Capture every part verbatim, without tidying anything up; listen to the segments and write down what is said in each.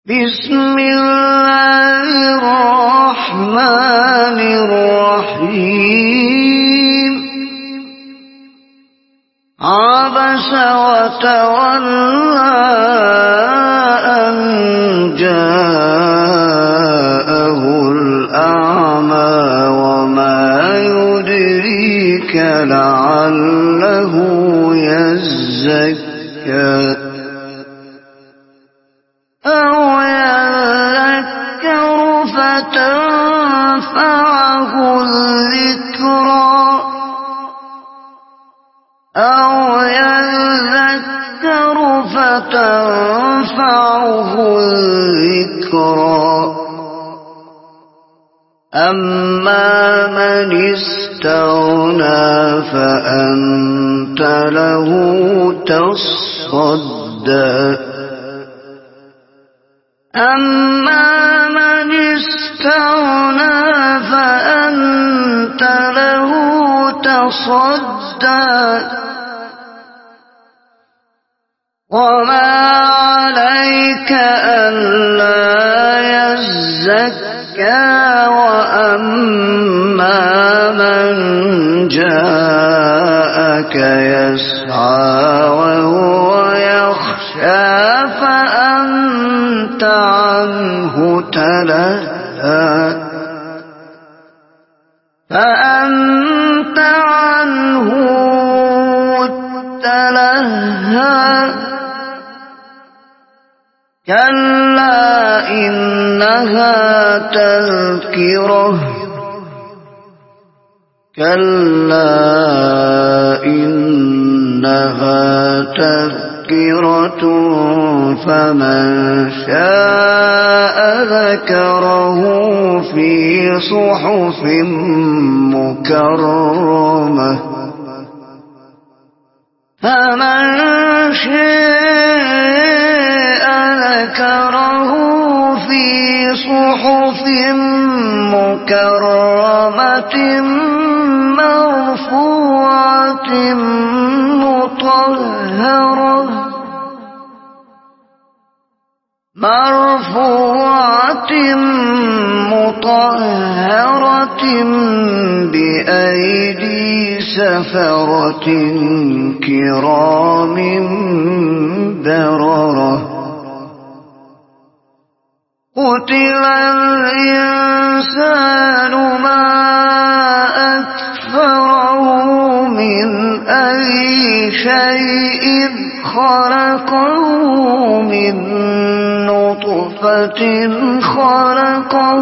بسم الله الرحمن الرحيم عبس وتولى أن جاءه الأعمى وما يدريك لعله يزكى أو يذكر فتنفعه الذكرى أو يذكر فتنفعه الذكرى أما من استغنى فأنت له تصدى أما من استغنى فأنت له تصدى وما عليك ألا يزكى وأما من جاءك يسعى وهو يخشى فأنت عنه تلهى فأنت عنه تلهى كلا إنها تذكرة كلا إنها تذكرة فمن شاء ذكره في صحف مكرمة فمن شاء ذكره في صحف مكرمة مرفوعة مطهرة مرفوعة مطهرة بأيدي سفرة كرام بررة قتل الإنسان ما أكفره من أي شيء خلقه من نطفة خلقه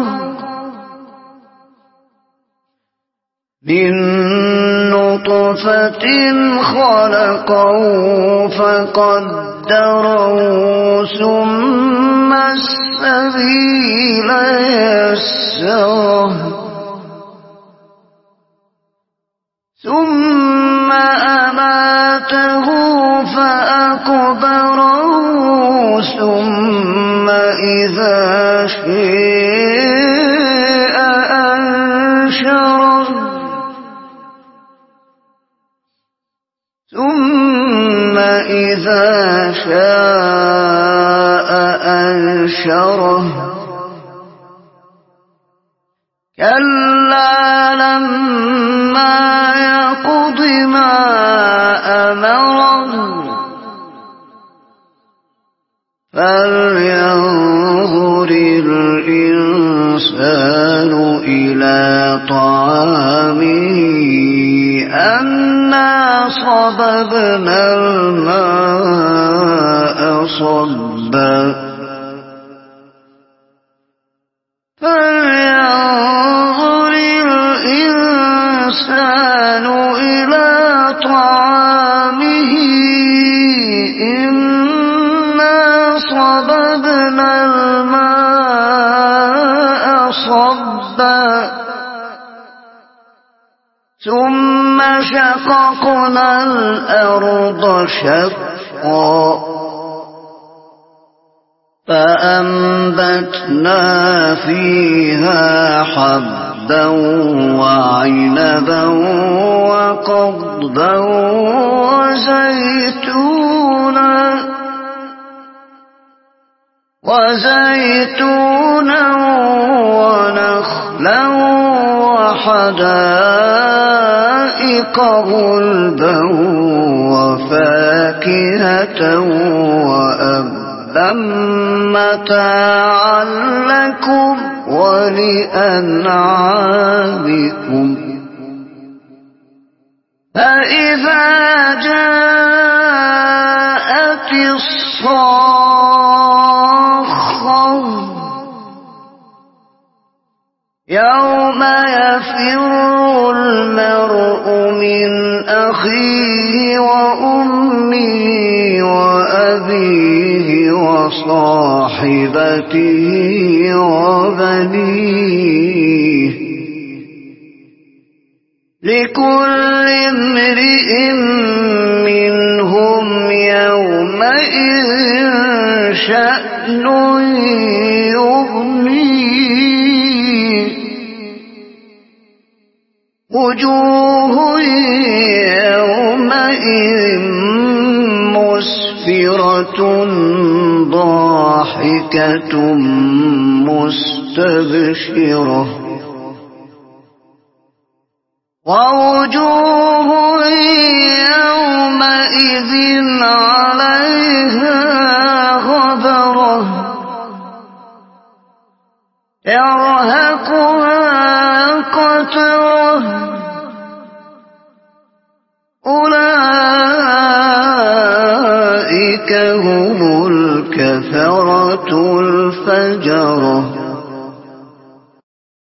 من نطفة خلقه فقدره ثم السبيل يسره ثم أماته فأقبره ثم إذا شاء أنشره ثم إذا شاء أنشره كلا لما يقض ما أمره فلينظر الإنسان إلى طعامه أنا صببنا الماء صبا فلينظر الإنسان إلى طعامه إنا صببنا الماء صبا ثم شققنا الأرض شقا فأنبتنا فيها حبا وعنبا وقضبا وزيتونا وزيتونا ونخلا وحدائق غلبا وفاكهة وأبا متاعا لكم ولأنعامكم فإذا جاءت الصاخة يوم يفر المرء من أخيه وأمه وأبيه وصاحبته وبنيه لكل امرئ منهم يومئذ شأن يغنيه وجوه يومئذ مسفرة ضاحكة مستبشرة ووجوه يومئذ عليها غبرة يرهقها قترة